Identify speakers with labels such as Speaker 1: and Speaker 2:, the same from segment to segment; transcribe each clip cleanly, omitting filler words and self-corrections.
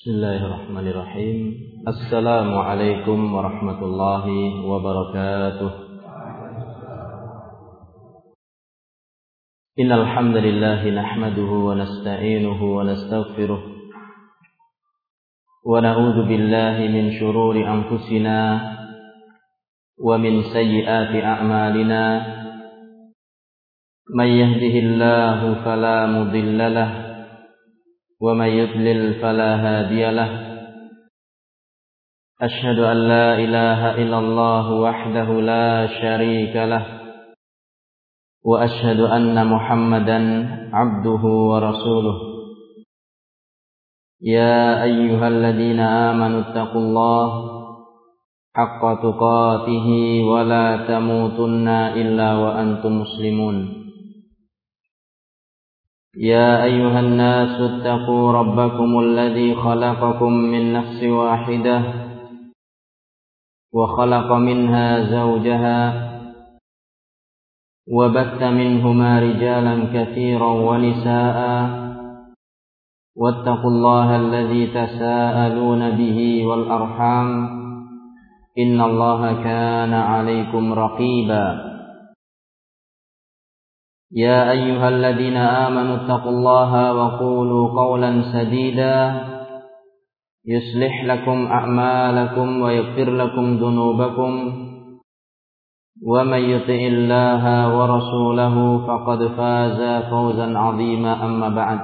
Speaker 1: Bismillahirrahmanirrahim. Assalamualaikum warahmatullahi wabarakatuh. Innal hamdalillah nahmaduhu wa nasta'inuhu wa nastaghfiruh wa na'udzu billahi min shururi anfusina wa min sayyiati a'malina. May yahdihillahu fala mudilla lahu ومن يضلل فلا هادي له. أشهد أن لا إله إلا الله وحده لا شريك له وأشهد أن محمدا عبده ورسوله. يا أيها الذين آمنوا اتقوا الله حق تقاته ولا تموتن إلا وأنتم مسلمون. يا أيها الناس اتقوا ربكم الذي خلقكم من نفس واحدة وخلق منها زوجها وبث منهما رجالا كثيرا ونساء واتقوا الله الذي تساءلون به والأرحام إن الله كان عليكم رقيبا. يا أيها الذين آمنوا اتقوا الله وقولوا قولا سديدا يصلح لكم أعمالكم ويغفر لكم ذنوبكم ومن يطع الله ورسوله فقد فاز فوزا عظيما. أما بعد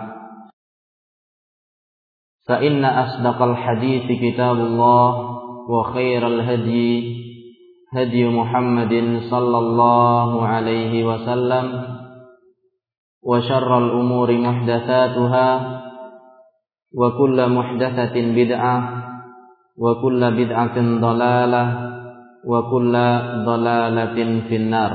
Speaker 1: فإن أصدق الحديث كتاب الله وخير الهدي هدي محمد صلى الله عليه وسلم وشر الأمور محدثاتها وكل محدثة بدعة وكل بدعة ضلالة وكل ضلالة في النار.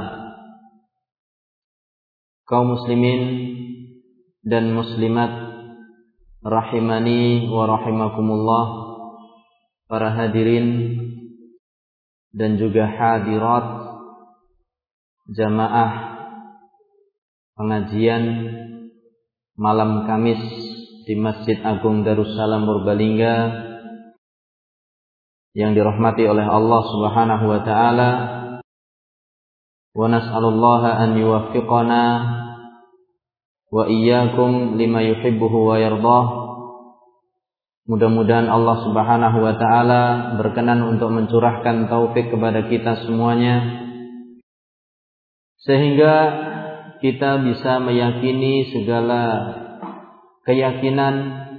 Speaker 1: Kaum muslimin dan muslimat rahimani wa rahimakumullah, para hadirin dan juga hadirat jamaah pengajian malam Kamis di Masjid Agung Darussalam Purbalingga yang dirahmati oleh Allah Subhanahu wa taala. Wa nas'alullaha an yuwaffiqana wa iyyakum lima yuhibbuhu wa yardah. Mudah-mudahan Allah Subhanahu wa taala berkenan untuk mencurahkan taufik kepada kita semuanya sehingga kita bisa meyakini segala keyakinan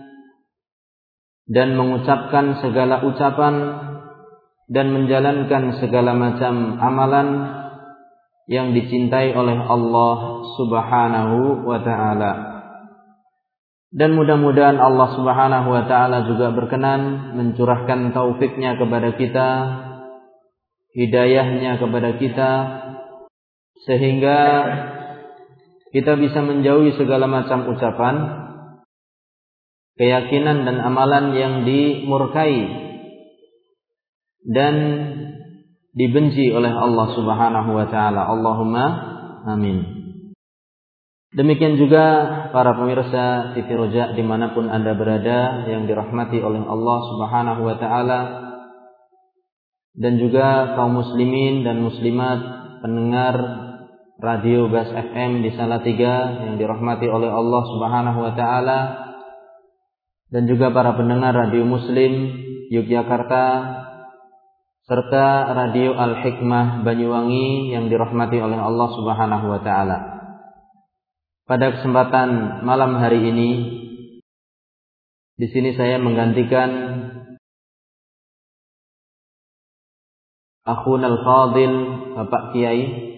Speaker 1: dan mengucapkan segala ucapan dan menjalankan segala macam amalan yang dicintai oleh Allah Subhanahu wa taala. Dan mudah-mudahan Allah Subhanahu wa taala juga berkenan mencurahkan taufiknya kepada kita, hidayahnya kepada kita, sehingga kita bisa menjauhi segala macam ucapan, keyakinan dan amalan yang dimurkai dan dibenci oleh Allah Subhanahu wa taala. Allahumma amin. Demikian juga para pemirsa TV Roja dimanapun Anda berada yang dirahmati oleh Allah Subhanahu wa taala, dan juga kaum muslimin dan muslimat pendengar Radio Bas FM di Salatiga yang dirahmati oleh Allah Subhanahu wa taala, dan juga para pendengar Radio Muslim Yogyakarta serta Radio Al-Hikmah Banyuwangi yang dirahmati oleh Allah Subhanahu wa taala. Pada kesempatan malam hari ini di sini saya menggantikan akhun al-fadil Bapak Kiai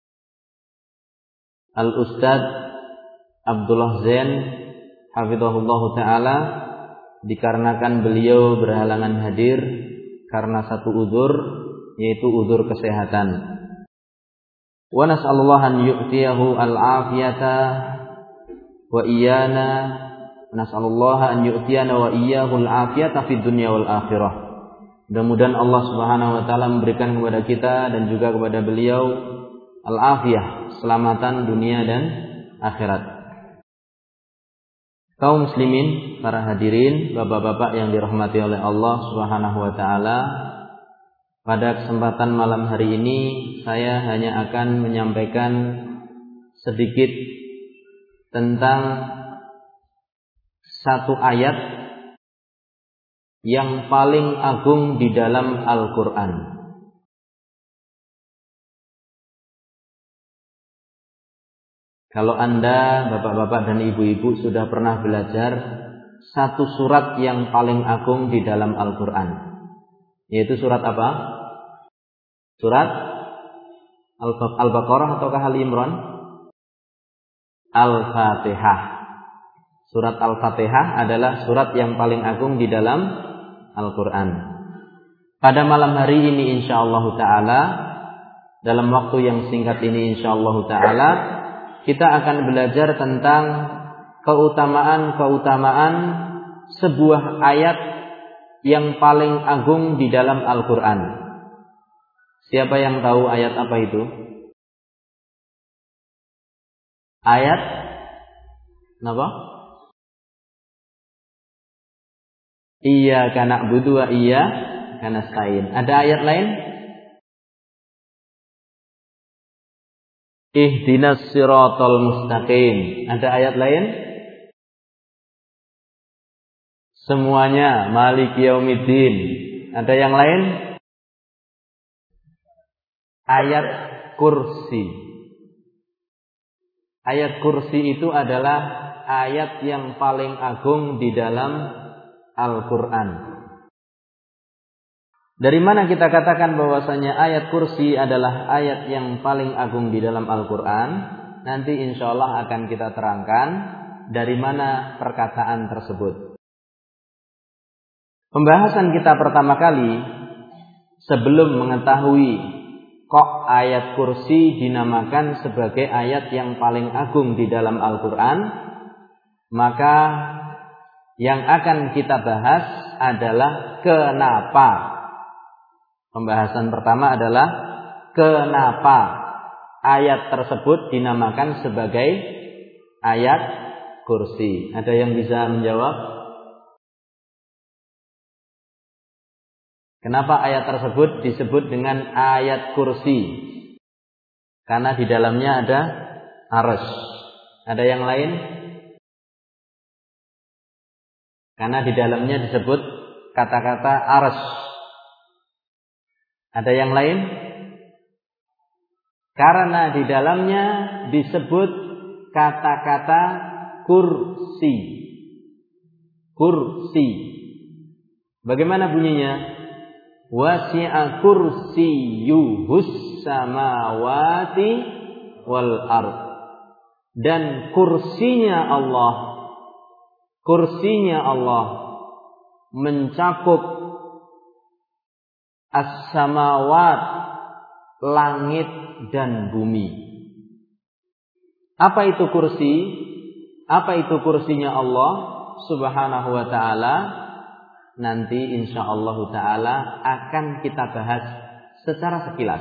Speaker 1: Al-Ustadz Abdullah Zain hafizahullah ta'ala, dikarenakan beliau berhalangan hadir karena satu uzur, yaitu uzur kesehatan. Wa nas'alullah an yu'tiyahu al-afiyata wa iyana, nas'alullah an yu'tiyana wa iyyahu al-afiyata fid dunya wal akhirah. Mudah-mudahan Allah Subhanahu wa taala memberikan kepada kita dan juga kepada beliau al-afiyah, keselamatan dunia dan akhirat. Kaum muslimin, para hadirin, bapak-bapak yang dirahmati oleh Allah Subhanahu wa taala, pada kesempatan malam hari ini saya hanya akan menyampaikan sedikit tentang satu ayat yang paling agung di dalam Al-Qur'an. Kalau Anda, bapak-bapak dan ibu-ibu sudah pernah belajar satu surat yang paling agung di dalam Al-Qur'an, yaitu surat apa? Surat Al-Baqarah ataukah Ali Imran? Al-Fatihah. Surat Al-Fatihah adalah surat yang paling agung di dalam Al-Qur'an. Pada malam hari ini insyaallah ta'ala, dalam waktu yang singkat ini insyaallah ta'ala, kita akan belajar tentang keutamaan-keutamaan sebuah ayat yang paling agung di dalam Al-Qur'an. Siapa yang tahu ayat apa itu? Ayat apa? Iyyaka na'budu wa iyyaka nasta'in. Ada ayat lain? Ihdinas siratal mustaqim. Ada ayat lain? Semuanya maliki yaumiddin. Ada yang lain? Ayat kursi. Ayat kursi itu adalah ayat yang paling agung di dalam Al-Qur'an. Dari mana kita katakan bahwasanya ayat kursi adalah ayat yang paling agung di dalam Al-Qur'an? Nanti insyaallah akan kita terangkan dari mana perkataan tersebut. Pembahasan kita pertama kali, sebelum mengetahui kok ayat kursi dinamakan sebagai ayat yang paling agung di dalam Al-Qur'an, maka yang akan kita bahas adalah kenapa. Pembahasan pertama adalah kenapa ayat tersebut dinamakan sebagai ayat kursi. Ada yang bisa menjawab? Kenapa ayat tersebut disebut dengan ayat kursi? Karena di dalamnya ada arsy. Ada yang lain? Karena di dalamnya disebut kata-kata arsy. Ada yang lain? Karena di dalamnya disebut kata-kata kursi. Kursi. Bagaimana bunyinya? Wasi'a kursiyuhus samawati wal ard. Dan kursinya Allah mencakup as-samawat, langit dan bumi. Apa itu kursi? Apa itu kursinya Allah Subhanahu wa ta'ala? Nanti insyaallah ta'ala akan kita bahas secara sekilas.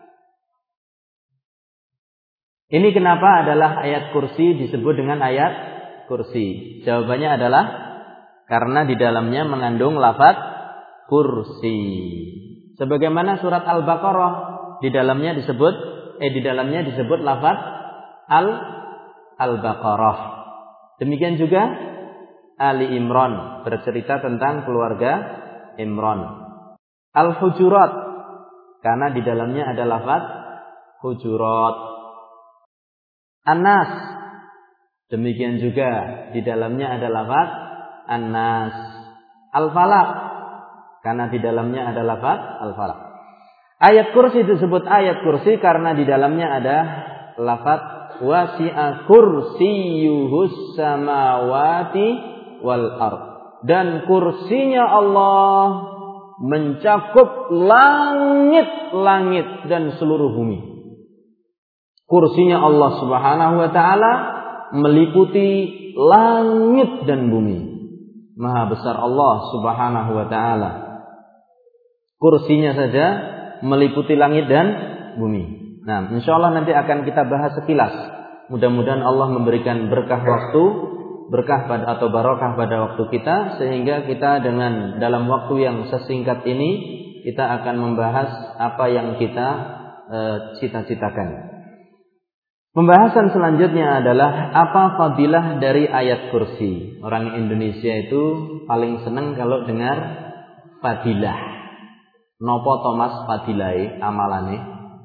Speaker 1: Ini kenapa adalah ayat kursi disebut dengan ayat kursi? Jawabannya adalah karena di dalamnya mengandung lafaz kursi. Sebagaimana surat Al-Baqarah di dalamnya disebut lafaz Al-Baqarah. Demikian juga Ali Imran bercerita tentang keluarga Imran. Al-Hujurat karena di dalamnya ada lafaz Hujurat. An-Nas demikian juga di dalamnya ada lafaz An-Nas. Al-Falaq karena di dalamnya ada lafaz Al-Falaq. Ayat kursi disebut ayat kursi karena di dalamnya ada lafaz wasi'a kursiyuhus samawati wal ard. Dan kursinya Allah mencakup langit-langit dan seluruh bumi. Kursinya Allah Subhanahu wa ta'ala meliputi langit dan bumi. Maha besar Allah Subhanahu wa ta'ala. Kursinya saja meliputi langit dan bumi. Nah, insyaallah nanti akan kita bahas sekilas. Mudah-mudahan Allah memberikan berkah waktu berkah atau barokah pada waktu kita, sehingga kita dalam waktu yang sesingkat ini kita akan membahas apa yang kita cita-citakan. Pembahasan selanjutnya adalah apa fadilah dari ayat kursi. Orang Indonesia itu paling senang kalau dengar fadilah. Nopo Thomas fadilai amalane.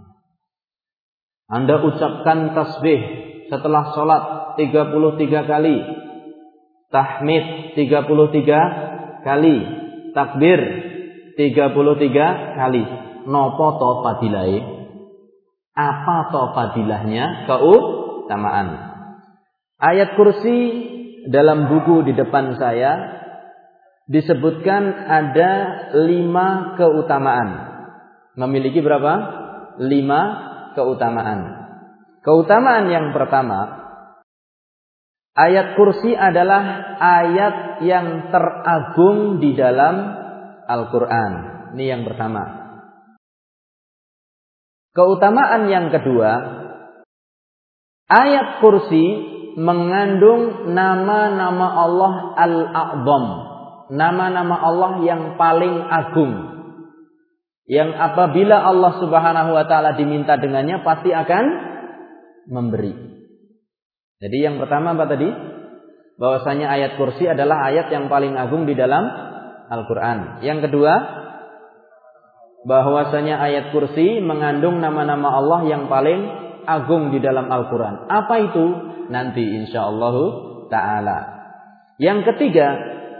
Speaker 1: Anda ucapkan tasbih setelah sholat 33 kali, tahmid 33 kali, takbir 33 kali. Nopo to fadilai? Apa to fadilahnya? Keutamaan. Ayat kursi dalam buku di depan saya disebutkan ada 5 keutamaan. Memiliki berapa? 5 keutamaan. Keutamaan yang pertama, ayat kursi adalah ayat yang teragung di dalam Al-Quran. Ini yang pertama. Keutamaan yang kedua, ayat kursi mengandung nama-nama Allah Al-A'zam, nama-nama Allah yang paling agung, yang apabila Allah Subhanahu wa ta'ala diminta dengannya pasti akan memberi. Jadi yang pertama apa tadi? Bahwasanya ayat kursi adalah ayat yang paling agung di dalam Al-Quran. Yang kedua, bahwasanya ayat kursi mengandung nama-nama Allah yang paling agung di dalam Al-Quran. Apa itu? Nanti insyaallah ta'ala. Yang ketiga,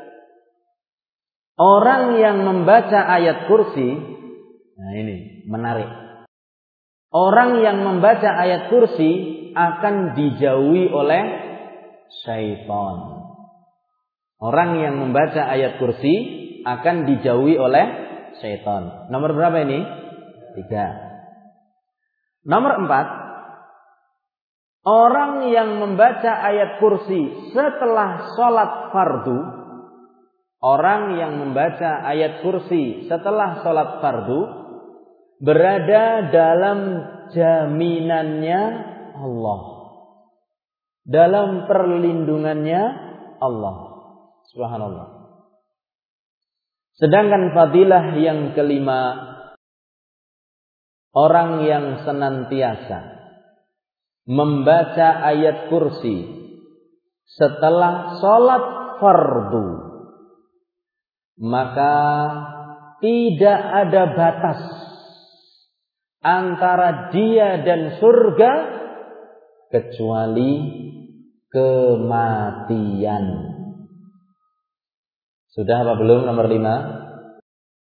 Speaker 1: orang yang membaca ayat kursi, nah ini menarik. Orang yang membaca ayat kursi akan dijauhi oleh syaitan. Orang yang membaca ayat kursi akan dijauhi oleh syaitan. Nomor berapa ini? 3. Nomor 4. Orang yang membaca ayat kursi setelah sholat fardu. Orang yang membaca ayat kursi setelah sholat fardu berada dalam jaminannya Allah, dalam perlindungannya Allah. Subhanallah. Sedangkan fadilah yang kelima, orang yang senantiasa membaca ayat kursi setelah sholat fardu, maka tidak ada batas antara dia dan surga kecuali kematian. Sudah apa belum nomor 5?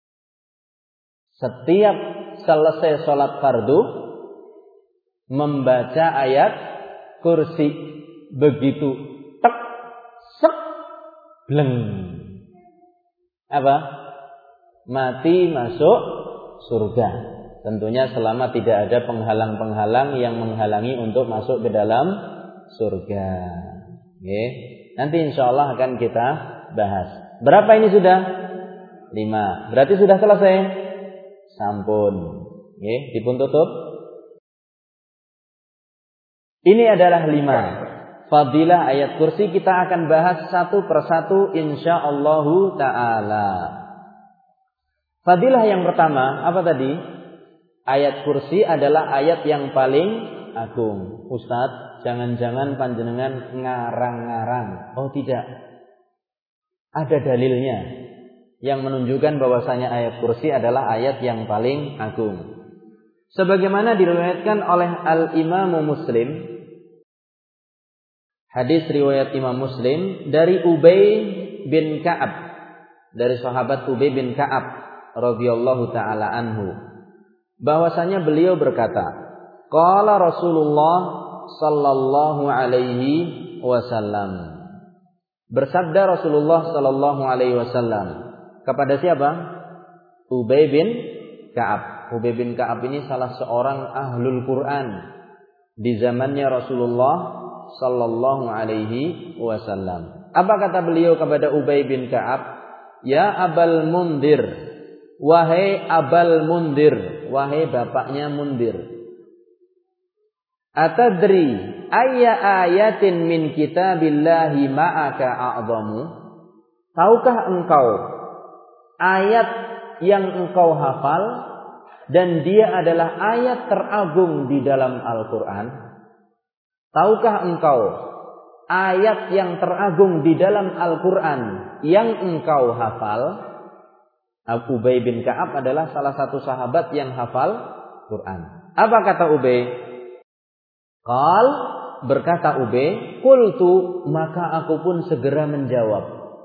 Speaker 1: Setiap selesai sholat fardu membaca ayat kursi, begitu tek sek bleng, apa? Mati masuk surga. Tentunya selama tidak ada penghalang-penghalang yang menghalangi untuk masuk ke dalam surga. Oke. Nanti insyaallah akan kita bahas. Berapa ini sudah? 5. Berarti sudah selesai? Sampun. Oke, dipun tutup. Ini adalah 5 fadilah ayat kursi. Kita akan bahas satu persatu insyaallah ta'ala. Fadilah yang pertama, apa tadi? Ayat kursi adalah ayat yang paling agung. Ustadz, jangan-jangan panjenengan ngarang-ngarang. Oh tidak. Ada dalilnya yang menunjukkan bahwasanya ayat kursi adalah ayat yang paling agung. Sebagaimana diriwayatkan oleh Al-Imam Muslim, hadis riwayat Imam Muslim dari Ubay bin Ka'ab, dari sahabat Ubay bin Ka'ab radhiyallahu taala anhu, bahwasanya beliau berkata, qala Rasulullah sallallahu alaihi wasallam. Bersabda Rasulullah sallallahu alaihi wasallam kepada siapa? Ubay bin Ka'ab. Ubay bin Ka'ab ini salah seorang ahlul Quran di zamannya Rasulullah sallallahu alaihi wasallam. Apa kata beliau kepada Ubay bin Ka'ab? Ya Abal Mundir, wahai Abal Mundir, wahai bapaknya Mundir. Atadri ayya ayatin min kitabillahi ma'aka a'zamu? Tahukah engkau ayat yang engkau hafal dan dia adalah ayat teragung di dalam Al-Quran? Tahukah engkau ayat yang teragung di dalam Al-Quran yang engkau hafal? Ubay bin Ka'ab adalah salah satu sahabat yang hafal Quran. Apa kata Ubay? Qal, berkata Ubay, qultu, maka aku pun segera menjawab,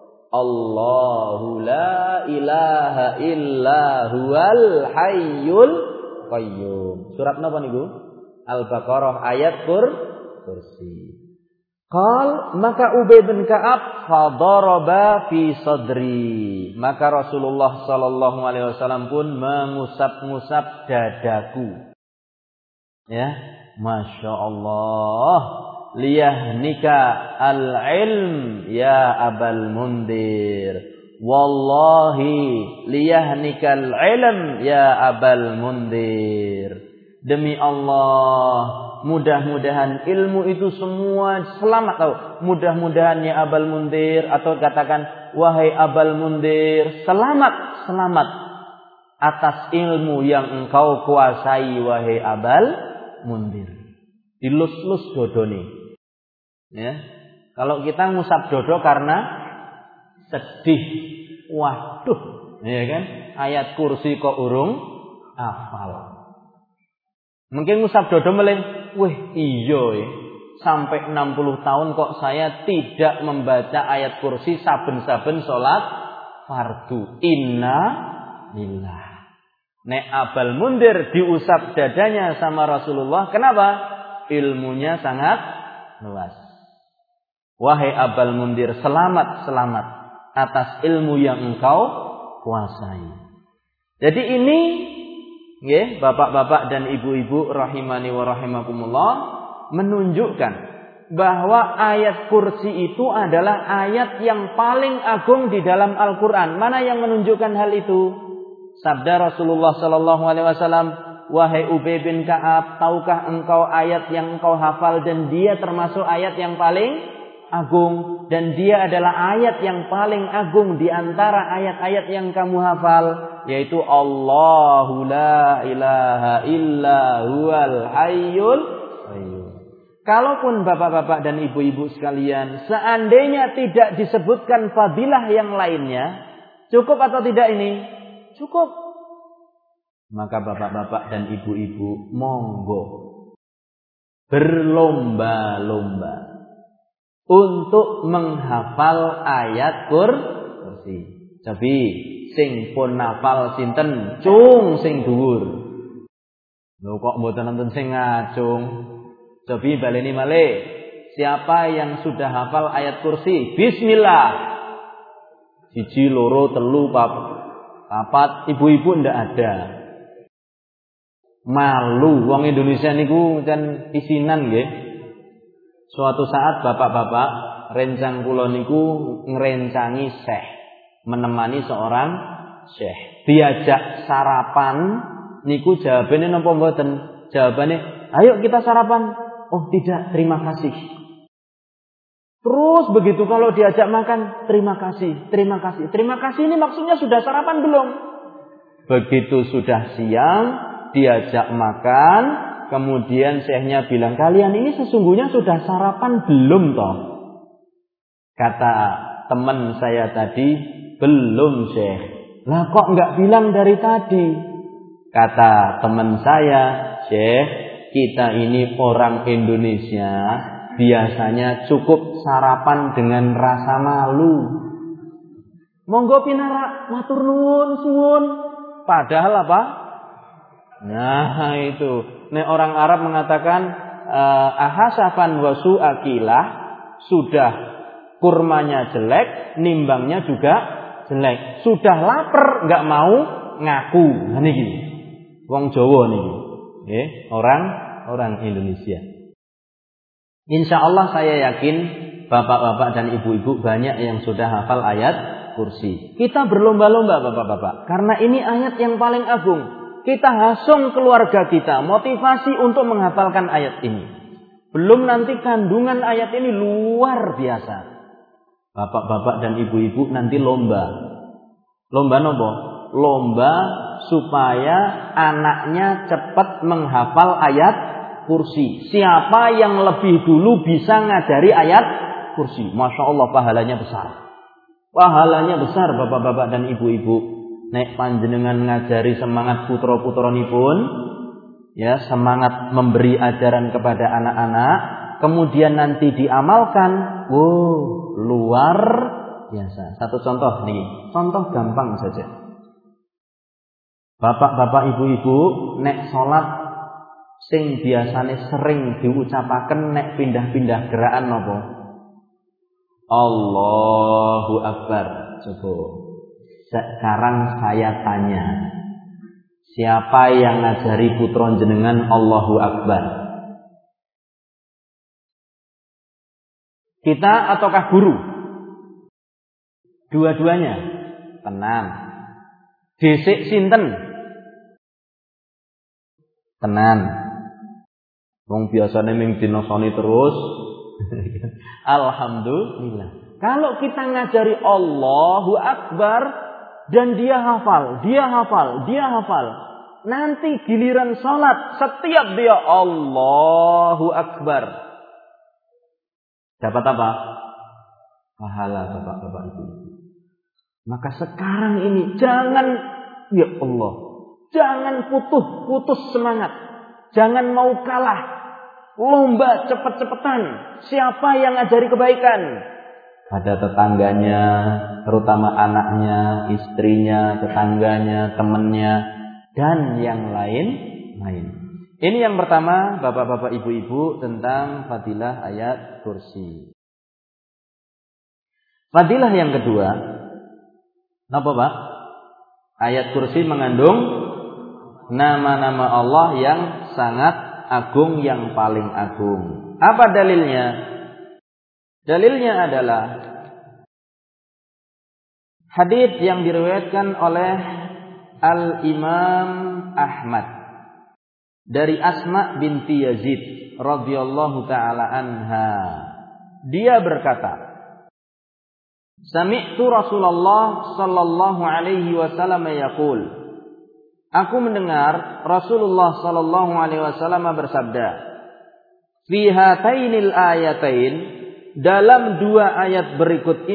Speaker 1: Allahu la ilaha illa huwal hayyul qayyum. Surat napa niku? Al-Baqarah ayat kursi. Qal, maka Ubay bin Ka'ab fadaraba fi sadri. Maka Rasulullah sallallahu alaihi wasallam pun mengusap-ngusap dadaku. Ya, Masya Allah. Liyahnika al-ilm ya Abal Mundir. Wallahi liyahnika al-ilm ya Abal Mundir. Demi Allah, mudah-mudahan ilmu itu semua selamat tahu. Mudah-mudahan ya Abal Mundir, atau katakan wahai Abal Mundir, selamat atas ilmu yang engkau kuasai wahai Abal Mundir. Dilus-lus dodone. Ya. Kalau kita ngusap dodo karena sedih, waduh, ya kan? Ayat kursi kok urung hafal. Mungkin ngusap dodo meleng, wih iya ya. Sampai 60 tahun kok saya tidak membaca ayat kursi saben-saben sholat fardu. Inna lillah. Nek Abal Mundir diusap dadanya sama Rasulullah. Kenapa? Ilmunya sangat luas. Wahai Abal Mundir, selamat atas ilmu yang engkau kuasai. Jadi ini, ya, bapak-bapak dan ibu-ibu rahimani wa rahimakumullah, menunjukkan bahwa ayat kursi itu adalah ayat yang paling agung di dalam Al-Quran. Mana yang menunjukkan hal itu? Sabda Rasulullah sallallahu alaihi wasallam, wahai Ubay bin Ka'ab, tahukah engkau ayat yang engkau hafal dan dia termasuk ayat yang paling agung, dan dia adalah ayat yang paling agung di antara ayat-ayat yang kamu hafal, yaitu Allahu la ilaha illa huwal hayyul qayyum. Kalaupun bapak-bapak dan ibu-ibu sekalian, seandainya tidak disebutkan fadilah yang lainnya, cukup atau tidak ini? Cukup. Maka bapak-bapak dan ibu-ibu, monggo berlomba-lomba untuk menghafal ayat kursi. Tapi sing pun nafal sinten cung sing dhuwur. Lho kok mboten nonton sing ngacung. Cobi baleni malih. Siapa yang sudah hafal ayat kursi? Bismillah. 1, 2, 3, 4, ibu-ibu ndak ada. Malu wong Indonesia niku jan isinan nggih. Suatu saat bapak-bapak rencang kula niku ngrencangi syekh, menemani seorang syekh. Diajak sarapan niku jawabane napa mboten? Jawabane, "Ayo kita sarapan." "Oh, tidak, terima kasih." Terus begitu kalau diajak makan, terima kasih. Terima kasih ini maksudnya sudah sarapan belum? Begitu sudah siang, diajak makan, kemudian syekhnya bilang, "Kalian ini sesungguhnya sudah sarapan belum toh?" Kata teman saya tadi, "Belum, Syekh." "Lah kok enggak bilang dari tadi?" Kata teman saya, "Syekh, kita ini orang Indonesia, biasanya cukup sarapan dengan rasa malu. Monggo pinara, matur nuwun suwun." Padahal apa? Nah itu, nek orang Arab mengatakan ahasafan wasu akilah, sudah kurmanya jelek, nimbangnya juga jelek. Sudah lapar nggak mau ngaku. Nah niki wong Jawa niki, orang Indonesia. Insya Allah saya yakin bapak-bapak dan ibu-ibu banyak yang sudah hafal ayat kursi. Kita berlomba-lomba bapak-bapak, karena ini ayat yang paling agung. Kita hasung keluarga kita, motivasi untuk menghafalkan ayat ini. Belum nanti kandungan ayat ini luar biasa. Bapak-bapak dan ibu-ibu nanti lomba. Lomba nopo? Lomba supaya anaknya cepat menghafal ayat kursi. Siapa yang lebih dulu bisa ngajari ayat kursi? Masya Allah, pahalanya besar. Pahalanya besar bapak-bapak dan ibu-ibu. Nek panjenengan ngajari semangat putra-putranipun, ya, semangat memberi ajaran kepada anak-anak, kemudian nanti diamalkan, luar biasa. Satu contoh nih, contoh gampang saja. Bapak-bapak ibu-ibu nek salat sing biasane sering diucapaken nek pindah-pindah gerakan napa? Allahu Akbar. Coba. Sekarang saya tanya, siapa yang ngajari putra jenengan Allahu Akbar? Kita ataukah guru? Dua-duanya. Tenang. Dhisik sinten? Tenang. Wong biasane ming dinosoni terus. Alhamdulillah. Kalau kita ngajari Allahu Akbar dan dia hafal. Nanti giliran salat, setiap dia Allahu Akbar, dapat apa? Pahala bapak-bapak itu. Maka sekarang ini jangan, ya Allah, jangan putus semangat. Jangan mau kalah. Lomba cepet-cepetan. Siapa yang ngajari kebaikan? Pada tetangganya, terutama anaknya, istrinya, tetangganya, temannya, dan yang lain. Ini yang pertama, bapak-bapak ibu-ibu, tentang fadilah ayat kursi. Fadilah yang kedua, apa Pak? Ayat kursi mengandung nama-nama Allah yang sangat agung, yang paling agung. Apa dalilnya? Dalilnya adalah hadits yang diriwayatkan oleh Al-Imam Ahmad dari Asma binti Yazid radhiyallahu taala anha. Dia berkata, Sami'tu Rasulullah sallallahu alaihi wasallam yaqul. Aku mendengar Rasulullah sallallahu alaihi wasallam bersabda, "Fi hatainil ayatain," dalam dua ayat berikut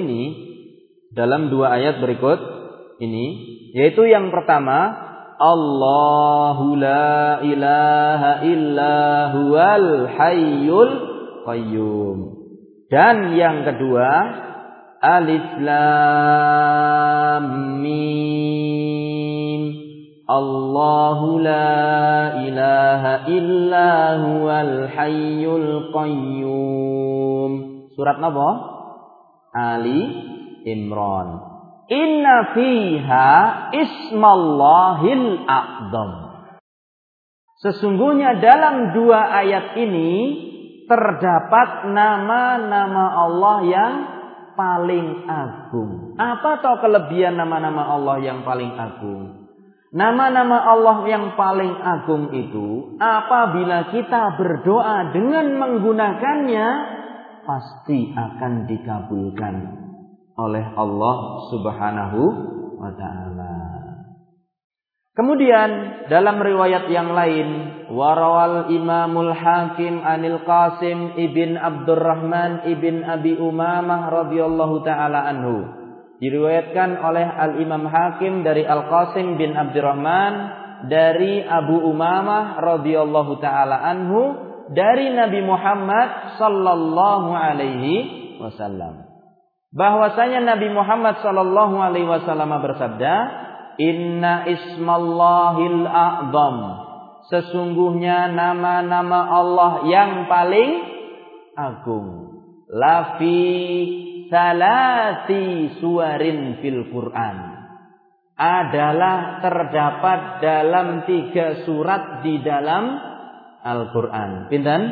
Speaker 1: ini, yaitu yang pertama, Allahu la ilaha illa huwal hayyul qayyum. Dan yang kedua, Alif Lam Mim. Allahu la ilaha illa huwal hayyul qayyum. Surat apa? Ali Imran. Inna fiha ismallahil a'zam. Sesungguhnya dalam dua ayat ini terdapat nama-nama Allah yang paling agung. Apa toh kelebihan nama-nama Allah yang paling agung? Nama-nama Allah yang paling agung itu, apabila kita berdoa dengan menggunakannya, pasti akan dikabulkan oleh Allah Subhanahu wa ta'ala. Kemudian dalam riwayat yang lain, warawal Imamul Hakim anil Qasim ibn Abdurrahman ibn Abi Umamah radhiyallahu taala anhu. Diriwayatkan oleh Al-Imam Hakim dari Al-Qasim bin Abdurrahman dari Abu Umamah radhiyallahu taala anhu dari Nabi Muhammad sallallahu alaihi wasallam. Bahwasanya Nabi Muhammad sallallahu alaihi wasallam bersabda, Inna ismallahil a'zam. Sesungguhnya nama-nama Allah yang paling agung. Lafi salati suwarin fil Quran. Adalah terdapat dalam 3 surat di dalam Al-Quran. Pinten?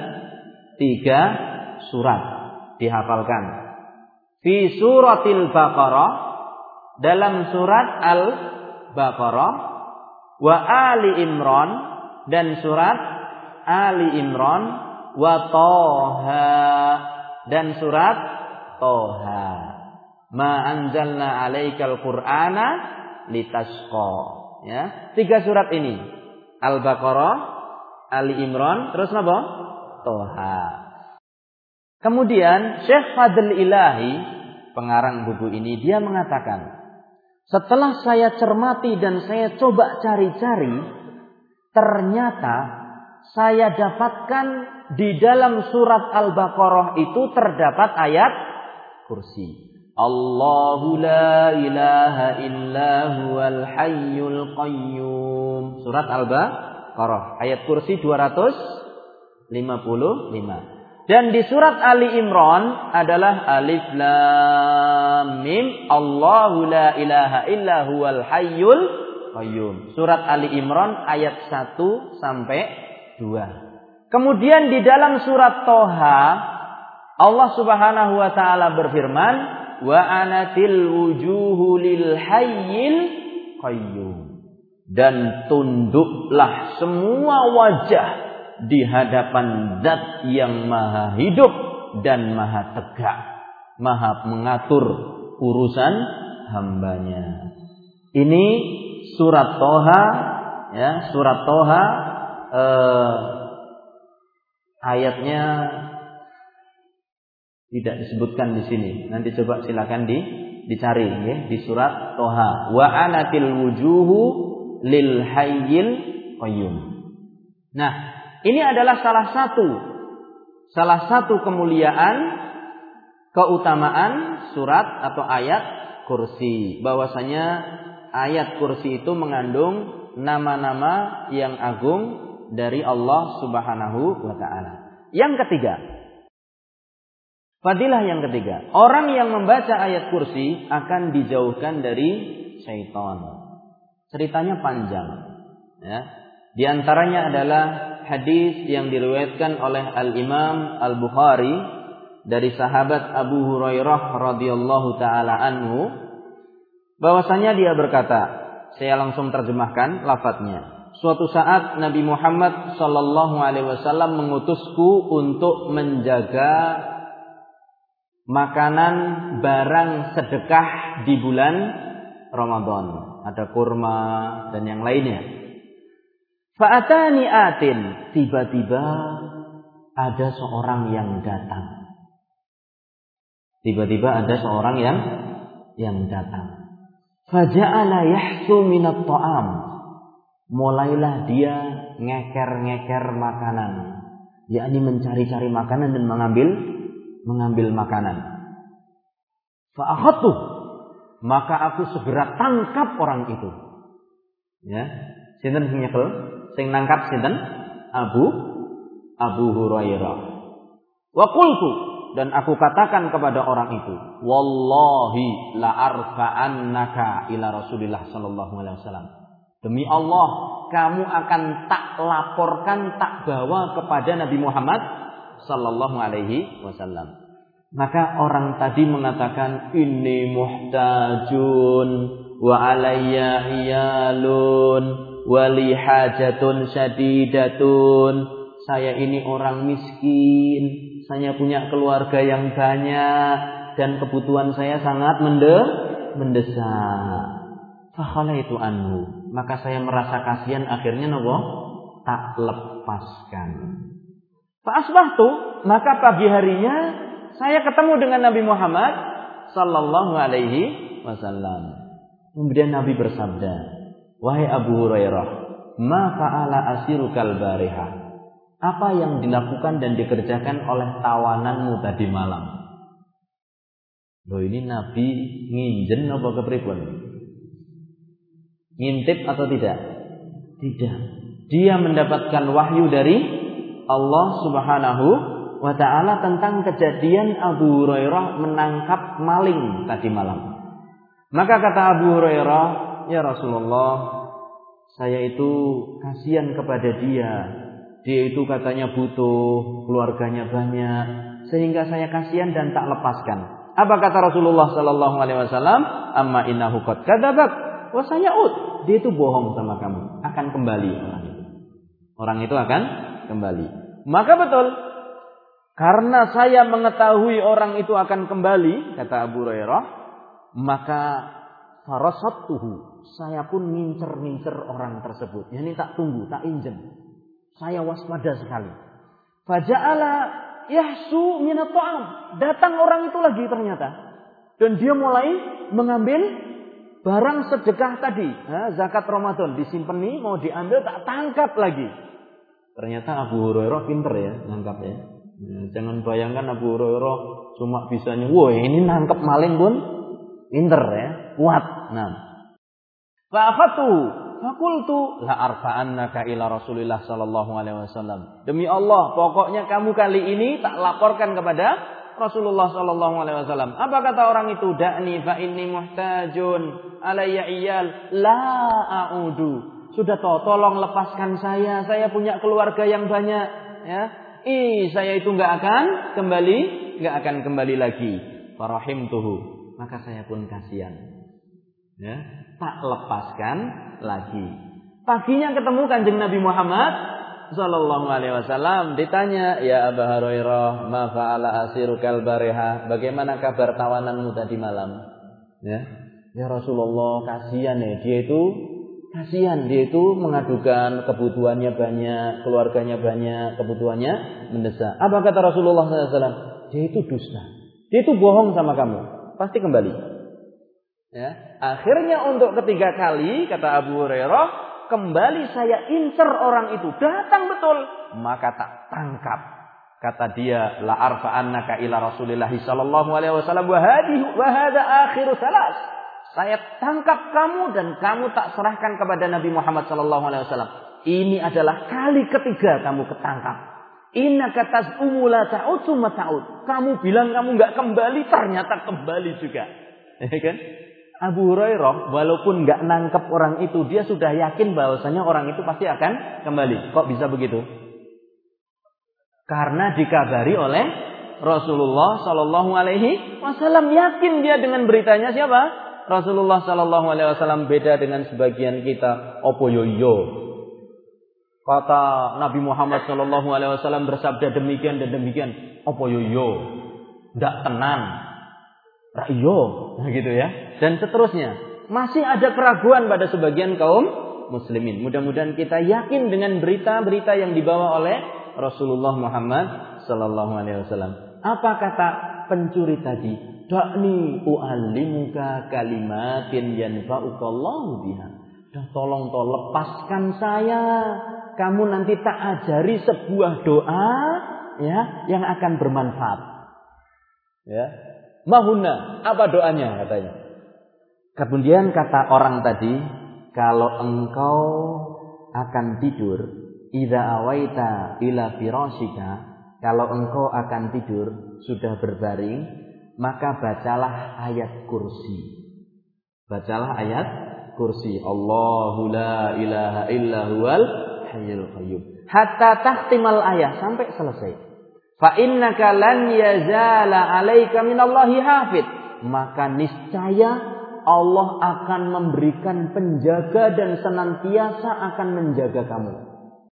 Speaker 1: 3 surat. Dihafalkan. Fi suratil Baqarah. Dalam surat Al-Baqarah, wa Ali Imran, dan surat Ali Imran, wa Thaha, dan surat Thaha. Ma anzalna 'alaikal Qur'ana litasqa. Ya, 3 surat ini. Al-Baqarah, Ali Imran, terus apa? Thaha. Kemudian Syekh Fadl Ilahi, pengarang buku ini, dia mengatakan, setelah saya cermati dan saya coba cari-cari, ternyata saya dapatkan di dalam surat Al-Baqarah itu terdapat ayat kursi. Allahu la ilaha illa huwal hayyul qayyum. Surat Al-Baqarah, ayat kursi 255. Dan di surat Ali Imran adalah Alif Lam Mim, Allahu la ilaha illa huwal hayyul qayyum. Surat Ali Imran ayat 1 sampai 2. Kemudian di dalam surat Thaha, Allah Subhanahu wa taala berfirman, wa anatil wujuhu lil hayyil qayyum. Dan tunduklah semua wajah di hadapan Zat yang maha hidup dan maha tegak, maha mengatur urusan hambanya. Ini surat Thaha, ya, surat Thaha ayatnya tidak disebutkan di sini. Nanti coba silakan dicari, ya, di surat Thaha. Wa anatil wujuhu lil hayyil qayyum. Nah, ini adalah salah satu kemuliaan, keutamaan surat atau ayat kursi. Bahwasanya ayat kursi itu mengandung nama-nama yang agung dari Allah Subhanahu wa taala. Yang ketiga, fadilah yang ketiga, orang yang membaca ayat kursi akan dijauhkan dari syaitan. Ceritanya panjang, ya. Di antaranya adalah hadis yang diriwayatkan oleh Al-Imam Al-Bukhari dari sahabat Abu Hurairah radhiyallahu taala anhu, bahwasanya dia berkata, saya langsung terjemahkan lafadznya. Suatu saat Nabi Muhammad sallallahu alaihi wasallam mengutusku untuk menjaga makanan barang sedekah di bulan Ramadan. Ada kurma dan yang lainnya. Fa'atani atin, tiba-tiba ada seorang yang datang. Tiba-tiba ada seorang yang datang. Faja'ala yahsu minat ta'am. Mulailah dia ngeker-ngeker makanan, yakni mencari-cari makanan dan mengambil makanan. Fa'akhadtu, maka aku segera tangkap orang itu. Ya, sinten sing nyekel? Sing nangkap sinten? Abu Hurairah. Wa qultu, dan aku katakan kepada orang itu, wallahi la arfa'annaka ila Rasulillah sallallahu alaihi wasallam. Demi Allah, kamu akan tak laporkan, tak bawa kepada Nabi Muhammad sallallahu alaihi wasallam. Maka orang tadi mengatakan, inni muhtajun wa alayya iyalun wa li hajatun syadidatun. Saya ini orang miskin, saya punya keluarga yang banyak dan kebutuhan saya sangat mendesak. Fakhalaitu anhu, maka saya merasa kasihan, akhirnya tak lepaskan. Fa asbahtu, maka pagi harinya saya ketemu dengan Nabi Muhammad sallallahu alaihi wasallam. Kemudian Nabi bersabda, wahai Abu Hurairah, ma fa'ala asirukal barihah? Apa yang dilakukan dan dikerjakan oleh tawananmu tadi malam? Loh, ini Nabi nginjen apa kepripun? Ngintip atau tidak? Tidak. Dia mendapatkan wahyu dari Allah Subhanahu wa ta'ala tentang kejadian Abu Hurairah menangkap maling tadi malam. Maka kata Abu Hurairah, ya Rasulullah, saya itu kasihan kepada dia. Dia itu katanya butuh, keluarganya banyak, sehingga saya kasihan dan tak lepaskan. Apa kata Rasulullah sallallahu alaihi wasallam? Amma innahu qad kadzabak wa sayauд. Dia itu bohong sama kamu, akan kembali orang itu. Orang itu akan kembali. Maka betul, Karena saya mengetahui orang itu akan kembali, kata Abu Hurairah, maka farasattuhu, saya pun ngincer-ngincer orang tersebut. Yani tak tunggu, tak injem. Saya waspada sekali. Faja'ala yahsu minat ta'am. Datang orang itu lagi ternyata. Dan dia mulai mengambil barang sedekah tadi. Zakat Ramadan disimpan nih, mau diambil, tak tangkap lagi. Ternyata Abu Hurairah pinter ya, nangkap ya. Jangan bayangkan Abu Hurairah cuma bisanya, wah ini nangkep maling pun pinter ya, kuat. Nah, fa'afatu, fakultu la arfa'annaka ila Rasulillah sallallahu alaihi wasallam. Demi Allah, pokoknya kamu kali ini tak laporkan kepada Rasulullah sallallahu alaihi wasallam. Apa kata orang itu? Da'ni fa inni muhtajun alayya iyal la a'udu. Sudah tolong lepaskan saya punya keluarga yang banyak ya. Saya itu enggak akan kembali lagi. Farahimtuhu, maka saya pun kasihan. Ya, tak lepaskan lagi. Paginya ketemu Kanjeng Nabi Muhammad sallallahu alaihi wasallam, ditanya, "Ya Abu Hurairah, ma fa'ala asirukal bariha?" Bagaimana kabar tawananmu tadi malam? Ya Rasulullah, kasihan ya, dia itu mengadukan kebutuhannya banyak, keluarganya banyak, kebutuhannya mendesak. Apa kata Rasulullah SAW? Dia itu dusta. Dia itu bohong sama kamu. Pasti kembali. Ya. Akhirnya untuk ketiga kali, kata Abu Hurairah, kembali saya incer orang itu. Datang betul. Maka tak tangkap. Kata dia, la arfa'annaka ila Rasulillah sallallahu alaihi wasallam wa hadha akhiru salas. Saya tangkap kamu dan kamu tak serahkan kepada Nabi Muhammad sallallahu alaihi wasallam. Ini adalah kali ketiga kamu ketangkap. Innaka taz'umu la ta'ud tsumma ta'ud. Kamu bilang kamu enggak kembali, ternyata kembali juga. Ya kan? Abu Hurairah walaupun enggak nangkep orang itu, dia sudah yakin bahwasanya orang itu pasti akan kembali. Kok bisa begitu? Karena dikabari oleh Rasulullah sallallahu alaihi wasallam. Yakin dia dengan beritanya siapa? Rasulullah sallallahu alaihi wasallam. Beda dengan sebagian kita. Opo yo. Kata Nabi Muhammad sallallahu alaihi wasallam bersabda demikian dan demikian. Opo yo. Ndak tenan. Ra yo, gitu ya. Dan seterusnya. Masih ada keraguan pada sebagian kaum muslimin. Mudah-mudahan kita yakin dengan berita-berita yang dibawa oleh Rasulullah Muhammad sallallahu alaihi wasallam. Apa kata pencuri tadi? Da'ni u'allimuka kalimatin yanfa'ukallahu biha. Tolong lepaskan saya. Kamu nanti tak ajari sebuah doa ya yang akan bermanfaat. Ya. Mahuna, apa doanya katanya? Kemudian kata orang tadi, kalau engkau akan tidur, idza awaita ila firashika, kalau engkau akan tidur sudah berbaring, maka bacalah ayat kursi. Bacalah ayat kursi. Allahu la ilaha illa huwal hayyul qayyum. Hatta tahtimal ayat, sampai selesai. Fa innaka lan yazala 'alaika minallahi hafid. Maka niscaya Allah akan memberikan penjaga dan senantiasa akan menjaga kamu.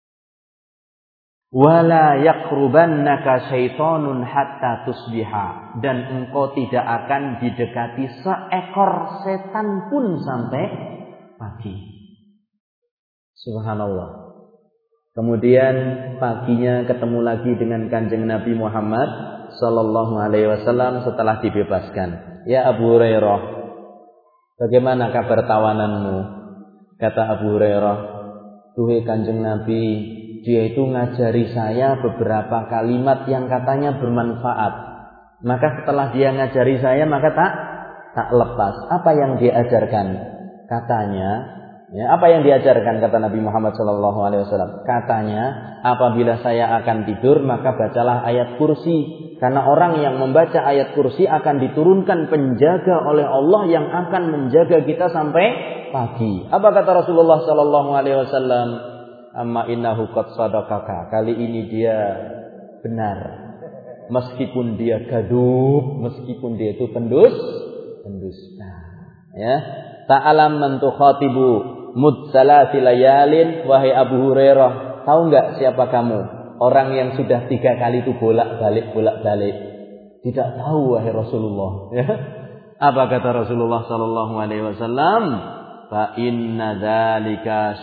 Speaker 1: Wala yaqrubannaka syaitonun hatta tusbiha, dan engkau tidak akan didekati seekor setan pun sampai pagi. Subhanallah. Kemudian paginya ketemu lagi dengan Kanjeng Nabi Muhammad sallallahu alaihi wasallam setelah dibebaskan. Ya Abu Hurairah, bagaimana kabar tawananmu? Kata Abu Hurairah, "Duhai Kanjeng Nabi, dia itu ngajari saya beberapa kalimat yang katanya bermanfaat. Maka setelah dia ngajari saya, maka tak lepas. Apa yang dia ajarkan? Katanya, ya, apa yang diajarkan kata Nabi Muhammad SAW? Katanya, apabila saya akan tidur, maka bacalah ayat kursi. Karena orang yang membaca ayat kursi akan diturunkan penjaga oleh Allah yang akan menjaga kita sampai pagi. Apa kata Rasulullah SAW? Amma innahu qad sadaqaka. Kali ini dia benar. Meskipun dia gaduh, meskipun dia itu pendusta. Ya. Ta'alam man tukhatibu mudsalati layalin, wahai Abu Hurairah, tahu enggak siapa kamu? Orang yang sudah 3 kali itu bolak-balik. Tidak tahu wahai Rasulullah. Ya. Apa kata Rasulullah sallallahu alaihi wasallam? Fa inna dzalika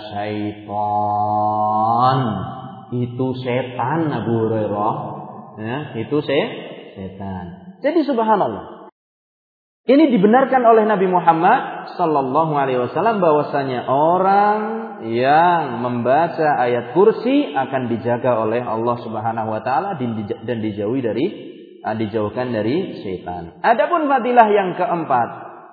Speaker 1: syaitan. Itu setan Abu Hurairah. Ya, itu setan. Jadi subhanallah. Ini dibenarkan oleh Nabi Muhammad sallallahu alaihi wasallam bahwasanya orang yang membaca ayat kursi akan dijaga oleh Allah Subhanahu wa taala dan dijauhkan dari setan. Adapun fadilah yang keempat,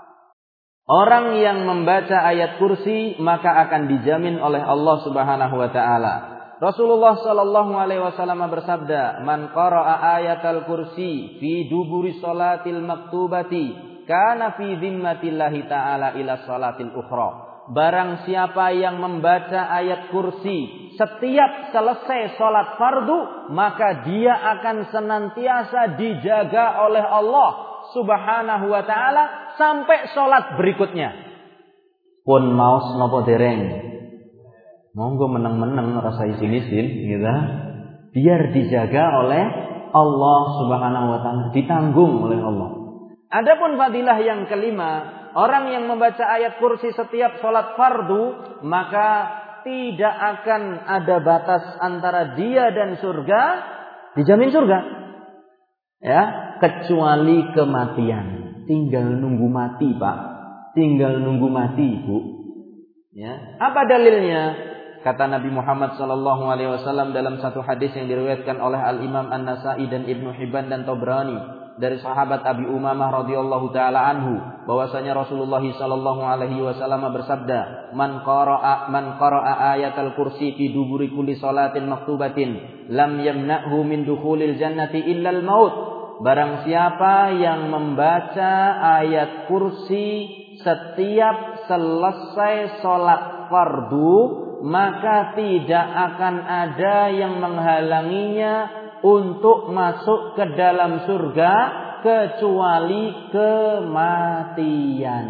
Speaker 1: orang yang membaca ayat kursi maka akan dijamin oleh Allah Subhanahu wa taala. Rasulullah sallallahu alaihi wasallam bersabda, "Man qara'a ayatal kursi fi duburi salatil maktubati kana fi zimmatillahi ta'ala ila salatil ukhra." Barang siapa yang membaca ayat kursi setiap selesai sholat fardu, maka dia akan senantiasa dijaga oleh Allah Subhanahu wa ta'ala sampai sholat berikutnya. Pun maos nopo dereng, monggo meneng-meneng rasa isin-isin gitu. Biar dijaga oleh Allah Subhanahu wa ta'ala, ditanggung oleh Allah. Adapun fadilah yang kelima, orang yang membaca ayat kursi setiap sholat fardu, maka tidak akan ada batas antara dia dan surga, dijamin surga. Ya, kecuali kematian. Tinggal nunggu mati, Pak. Tinggal nunggu mati, Bu. Ya. Apa dalilnya? Kata Nabi Muhammad sallallahu alaihi wasallam dalam satu hadis yang diriwayatkan oleh Al-Imam An-Nasa'i dan Ibnu Hibban dan Tabrani dari sahabat Abi Umamah radhiyallahu taala anhu, bahwasanya Rasulullah sallallahu alaihi wasallam bersabda, man qara'a ayatal kursi fi duburi kulli salatin maktubatin lam yamna'hu min dukhulil jannati illa al-maut. Barang siapa yang membaca ayat kursi setiap selesai salat fardu, maka tidak akan ada yang menghalanginya untuk masuk ke dalam surga kecuali kematian.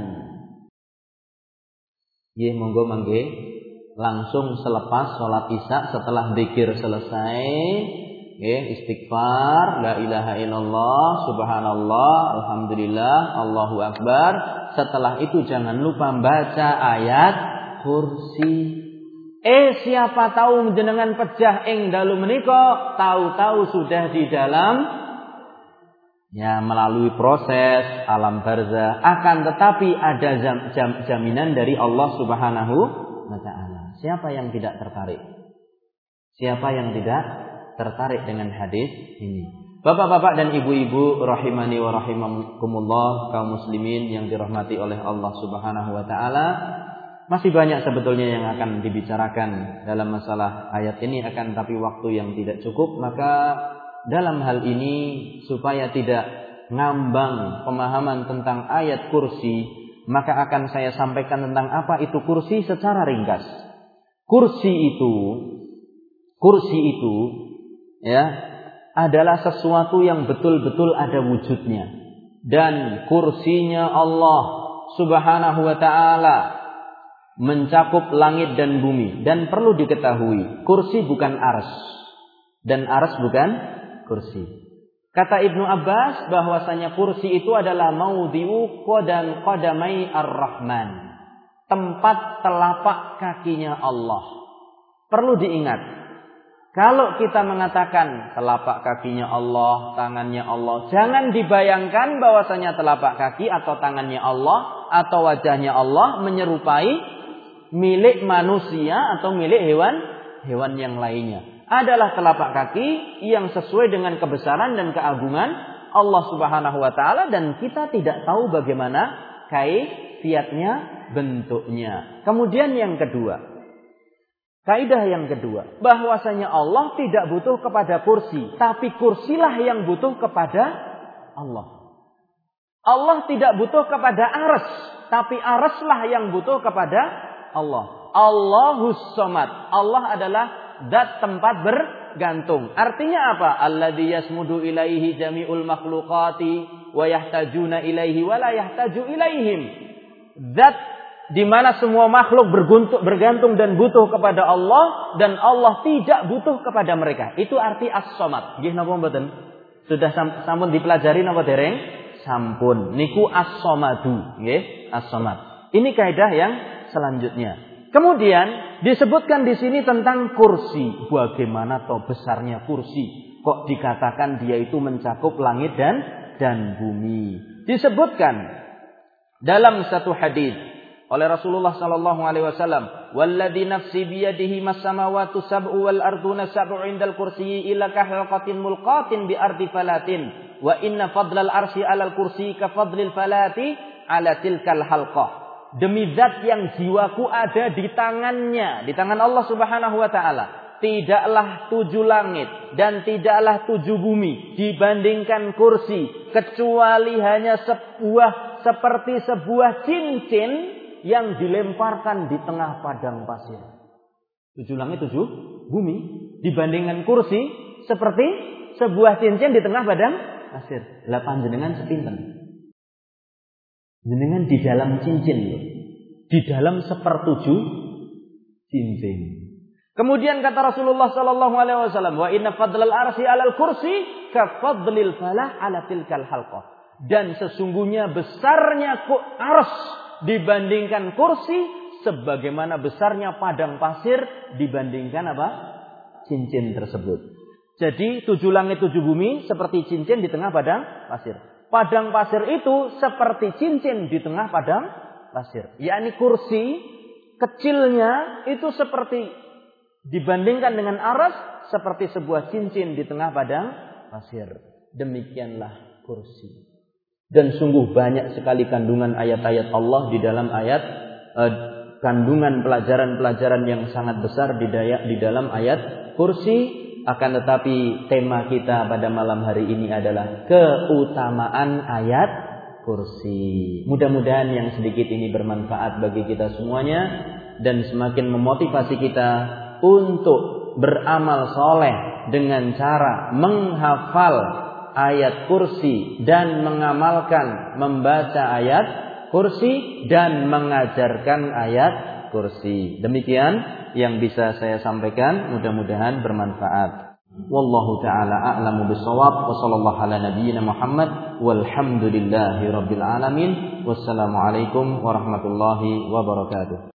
Speaker 1: Ye monggo mangke langsung selepas sholat isya setelah zikir selesai, istighfar, la ilaha illallah, subhanallah, alhamdulillah, Allahu akbar. Setelah itu jangan lupa baca ayat kursi. Siapa tahu jenengan pejah ing dalu menika, tahu-tahu sudah di dalam melalui proses alam barzah, akan tetapi ada jaminan dari Allah Subhanahu wa taala. Siapa yang tidak tertarik? Siapa yang tidak tertarik dengan hadis ini? Bapak-bapak dan ibu-ibu rahimani wa rahimakumullah, kaum muslimin yang dirahmati oleh Allah Subhanahu wa taala. Masih banyak sebetulnya yang akan dibicarakan dalam masalah ayat ini, akan tapi waktu yang tidak cukup. Maka dalam hal ini supaya tidak ngambang pemahaman tentang ayat kursi, maka akan saya sampaikan tentang apa itu kursi secara ringkas. Kursi itu adalah sesuatu yang betul-betul ada wujudnya, dan kursinya Allah Subhanahu wa taala mencakup langit dan bumi. Dan perlu diketahui, kursi bukan arsy dan arsy bukan kursi. Kata Ibnu Abbas bahwasanya kursi itu adalah maudhi'u qadamai ar-Rahman, tempat telapak kakinya Allah. Perlu diingat, kalau kita mengatakan telapak kakinya Allah, tangannya Allah, jangan dibayangkan bahwasanya telapak kaki atau tangannya Allah atau wajahnya Allah menyerupai milik manusia atau milik hewan yang lainnya. Adalah telapak kaki yang sesuai dengan kebesaran dan keagungan Allah Subhanahu wa taala, dan kita tidak tahu bagaimana kaifiyatnya, bentuknya. Kemudian yang kedua, kaidah yang kedua, bahwasanya Allah tidak butuh kepada kursi, tapi kursilah yang butuh kepada Allah. Allah tidak butuh kepada arsy, tapi arsy-lah yang butuh kepada Allah. Allahus Samad. Allah adalah zat tempat bergantung. Artinya apa? Alladzi yasmudu ilaihi jami'ul makhluqati wa yahtajuna ilaihi wa la yahtaju ilaihim. Zat di mana semua makhluk bergantung dan butuh kepada Allah dan Allah tidak butuh kepada mereka. Itu arti as-somad. Nggih napa mboten? Sudah sampun dipelajari napa dereng? Sampun. Niku as-somadu, nggih, as-somad. Ini kaidah yang selanjutnya. Kemudian disebutkan di sini tentang kursi. Bagaimana toh besarnya kursi? Kok dikatakan dia itu mencakup langit dan bumi? Disebutkan dalam satu hadis oleh Rasulullah sallallahu alaihi wasallam, "Walladzi nafsi biyadihi mas-samawati sab'u wal arduna sab'u 'indal kursiyyi illa ka halqatin mulqatin bi ardi falatin wa inna fadlal arsy 'alal kursiyyi ka fadlil falati 'ala tilkal halqah." Demi zat yang jiwaku ada di tangannya, di tangan Allah Subhanahu wa taala, tidaklah 7 langit dan tidaklah 7 bumi dibandingkan kursi kecuali hanya seperti sebuah cincin yang dilemparkan di tengah padang pasir. 7 langit 7 bumi dibandingkan kursi seperti sebuah cincin di tengah padang pasir. Lah panjenengan sepinten? Jenengan di dalam cincin loh. Di dalam 1/7 cincin. Kemudian kata Rasulullah sallallahu alaihi wasallam, "Wa inna fadlal arsy 'alal kursi ka fadlil falah 'ala tilkal halqah." Dan sesungguhnya besarnya ars dibandingkan kursi sebagaimana besarnya padang pasir dibandingkan apa? Cincin tersebut. Jadi 7 langit 7 bumi seperti cincin di tengah padang pasir. Padang pasir itu seperti cincin di tengah padang pasir. Yakni kursi kecilnya itu seperti dibandingkan dengan aras seperti sebuah cincin di tengah padang pasir. Demikianlah kursi. Dan sungguh banyak sekali kandungan ayat-ayat Allah di dalam ayat, kandungan pelajaran-pelajaran yang sangat besar di dalam ayat kursi. Akan tetapi tema kita pada malam hari ini adalah keutamaan ayat kursi. Mudah-mudahan yang sedikit ini bermanfaat bagi kita semuanya dan semakin memotivasi kita untuk beramal soleh dengan cara menghafal ayat kursi dan mengamalkan membaca ayat kursi dan mengajarkan ayat kursi. Demikian yang bisa saya sampaikan, mudah-mudahan bermanfaat. Wallahu taala a'lamu bissawab wa sallallahu ala nabiyyina Muhammad walhamdulillahi rabbil alamin. Wassalamu alaikum warahmatullahi wabarakatuh.